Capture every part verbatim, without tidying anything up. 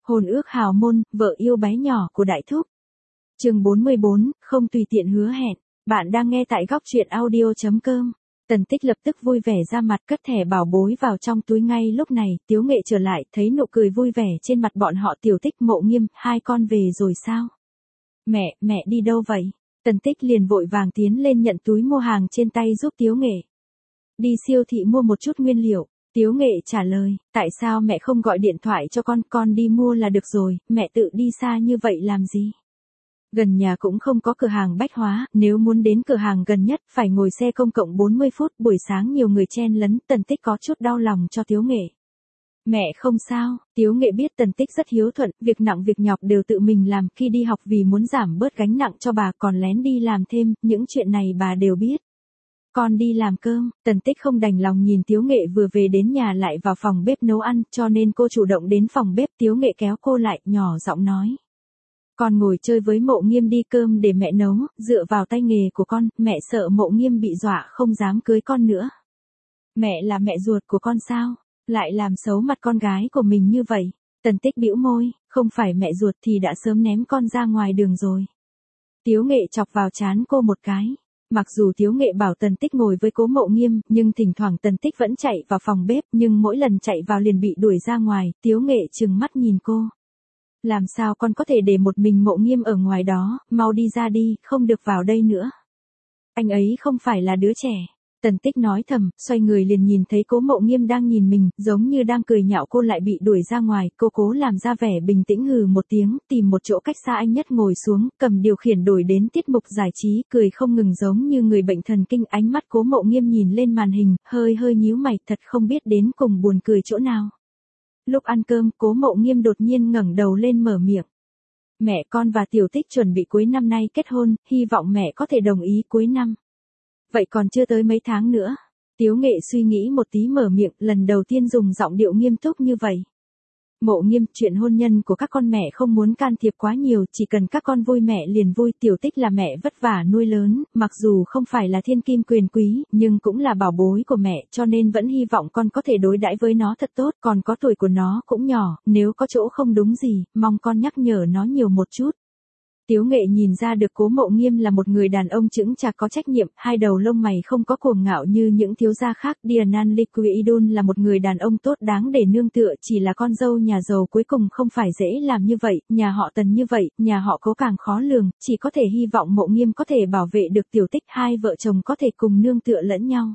Hôn ước hào môn, vợ yêu bé nhỏ của Đại Thúc. Chương bốn mươi bốn, không tùy tiện hứa hẹn. Bạn đang nghe tại góc truyện audio chấm com. Tần Tích lập tức vui vẻ ra mặt, cất thẻ bảo bối vào trong túi ngay lúc này. Tiếu Nghệ trở lại, thấy nụ cười vui vẻ trên mặt bọn họ. Tiểu Tích, Mộ Nghiêm, hai con về rồi sao? Mẹ, mẹ đi đâu vậy? Tần Tích liền vội vàng tiến lên nhận túi mua hàng trên tay giúp Tiếu Nghệ. Đi siêu thị mua một chút nguyên liệu. Tiếu Nghệ trả lời, tại sao mẹ không gọi điện thoại cho con, con đi mua là được rồi, mẹ tự đi xa như vậy làm gì? Gần nhà cũng không có cửa hàng bách hóa, nếu muốn đến cửa hàng gần nhất phải ngồi xe công cộng bốn mươi phút, buổi sáng nhiều người chen lấn. Tần Tích có chút đau lòng cho Tiếu Nghệ. Mẹ không sao, Tiếu Nghệ biết Tần Tích rất hiếu thuận, việc nặng việc nhọc đều tự mình làm, khi đi học vì muốn giảm bớt gánh nặng cho bà còn lén đi làm thêm, những chuyện này bà đều biết. Con đi làm cơm. Tần Tích không đành lòng nhìn Tiếu Nghệ vừa về đến nhà lại vào phòng bếp nấu ăn, cho nên cô chủ động đến phòng bếp. Tiếu Nghệ kéo cô lại, nhỏ giọng nói. Con ngồi chơi với Mộ Nghiêm đi, cơm để mẹ nấu, dựa vào tay nghề của con, mẹ sợ Mộ Nghiêm bị dọa không dám cưới con nữa. Mẹ là mẹ ruột của con sao? Lại làm xấu mặt con gái của mình như vậy. Tần Tích bĩu môi, không phải mẹ ruột thì đã sớm ném con ra ngoài đường rồi. Tiếu Nghệ chọc vào trán cô một cái. Mặc dù Tiếu Nghệ bảo Tần Tích ngồi với Cố Mộ Nghiêm, nhưng thỉnh thoảng Tần Tích vẫn chạy vào phòng bếp, nhưng mỗi lần chạy vào liền bị đuổi ra ngoài. Tiếu Nghệ trừng mắt nhìn cô. Làm sao con có thể để một mình Mộ Nghiêm ở ngoài đó, mau đi ra đi, không được vào đây nữa. Anh ấy không phải là đứa trẻ. Tần Tích nói thầm, xoay người liền nhìn thấy Cố Mộ Nghiêm đang nhìn mình, giống như đang cười nhạo cô lại bị đuổi ra ngoài. Cô cố làm ra vẻ bình tĩnh hừ một tiếng, tìm một chỗ cách xa anh nhất ngồi xuống, cầm điều khiển đổi đến tiết mục giải trí, cười không ngừng giống như người bệnh thần kinh. Ánh mắt Cố Mộ Nghiêm nhìn lên màn hình, hơi hơi nhíu mày, thật không biết đến cùng buồn cười chỗ nào. Lúc ăn cơm, Cố Mộ Nghiêm đột nhiên ngẩng đầu lên mở miệng. Mẹ con và Tiểu Tích chuẩn bị cuối năm nay kết hôn, hy vọng mẹ có thể đồng ý cuối năm. Vậy còn chưa tới mấy tháng nữa. Tiếu Nghệ suy nghĩ một tí mở miệng, lần đầu tiên dùng giọng điệu nghiêm túc như vậy. Mộ Nghiêm, chuyện hôn nhân của các con mẹ không muốn can thiệp quá nhiều, chỉ cần các con vui mẹ liền vui. Tiểu Tích là mẹ vất vả nuôi lớn, mặc dù không phải là thiên kim quyền quý, nhưng cũng là bảo bối của mẹ, cho nên vẫn hy vọng con có thể đối đãi với nó thật tốt, còn có tuổi của nó cũng nhỏ, nếu có chỗ không đúng gì, mong con nhắc nhở nó nhiều một chút. Tiếu Nghệ nhìn ra được Cố Mộ Nghiêm là một người đàn ông chững chạc có trách nhiệm, hai đầu lông mày không có cuồng ngạo như những thiếu gia khác. Dianan Liquidon là một người đàn ông tốt đáng để nương tựa, chỉ là con dâu nhà giàu cuối cùng không phải dễ làm như vậy, nhà họ Tần như vậy, nhà họ Cố càng khó lường, chỉ có thể hy vọng Mộ Nghiêm có thể bảo vệ được Tiểu Tích, hai vợ chồng có thể cùng nương tựa lẫn nhau.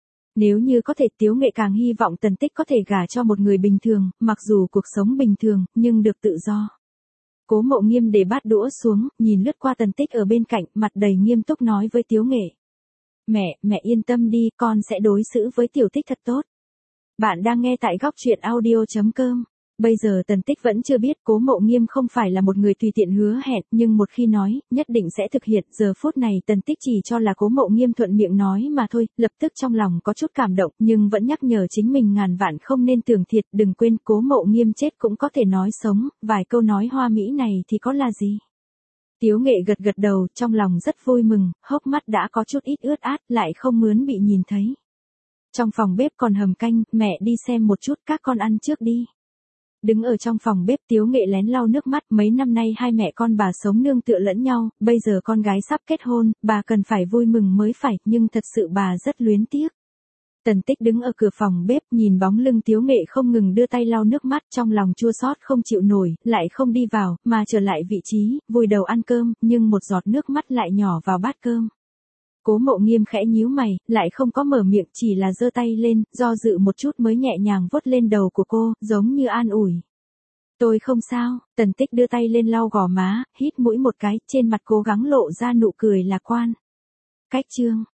Nếu như có thể, Tiếu Nghệ càng hy vọng Tần Tích có thể gả cho một người bình thường, mặc dù cuộc sống bình thường, nhưng được tự do. Cố Mộ Nghiêm để bát đũa xuống, nhìn lướt qua Tần Tích ở bên cạnh, mặt đầy nghiêm túc nói với Tiếu Nghệ. Mẹ, mẹ yên tâm đi, con sẽ đối xử với Tiểu Tích thật tốt. Bạn đang nghe tại góc truyện audio chấm com. Bây giờ Tần Tích vẫn chưa biết Cố Mộ Nghiêm không phải là một người tùy tiện hứa hẹn, nhưng một khi nói, nhất định sẽ thực hiện. Giờ phút này Tần Tích chỉ cho là Cố Mộ Nghiêm thuận miệng nói mà thôi, lập tức trong lòng có chút cảm động, nhưng vẫn nhắc nhở chính mình ngàn vạn không nên tưởng thiệt. Đừng quên, Cố Mộ Nghiêm chết cũng có thể nói sống, vài câu nói hoa mỹ này thì có là gì. Tiếu Nghệ gật gật đầu, trong lòng rất vui mừng, hốc mắt đã có chút ít ướt át, lại không mướn bị nhìn thấy. Trong phòng bếp còn hầm canh, mẹ đi xem một chút, các con ăn trước đi. Đứng ở trong phòng bếp, Tiếu Nghệ lén lau nước mắt. Mấy năm nay hai mẹ con bà sống nương tựa lẫn nhau, bây giờ con gái sắp kết hôn, bà cần phải vui mừng mới phải, nhưng thật sự bà rất luyến tiếc. Tần Tích đứng ở cửa phòng bếp, nhìn bóng lưng Tiếu Nghệ không ngừng đưa tay lau nước mắt, trong lòng chua xót không chịu nổi, lại không đi vào, mà trở lại vị trí, vùi đầu ăn cơm, nhưng một giọt nước mắt lại nhỏ vào bát cơm. Cố Mộ Nghiêm khẽ nhíu mày, lại không có mở miệng, chỉ là giơ tay lên, do dự một chút mới nhẹ nhàng vuốt lên đầu của cô, giống như an ủi. Tôi không sao. Tần Tích đưa tay lên lau gò má, hít mũi một cái, trên mặt cố gắng lộ ra nụ cười lạc quan. Cách chương.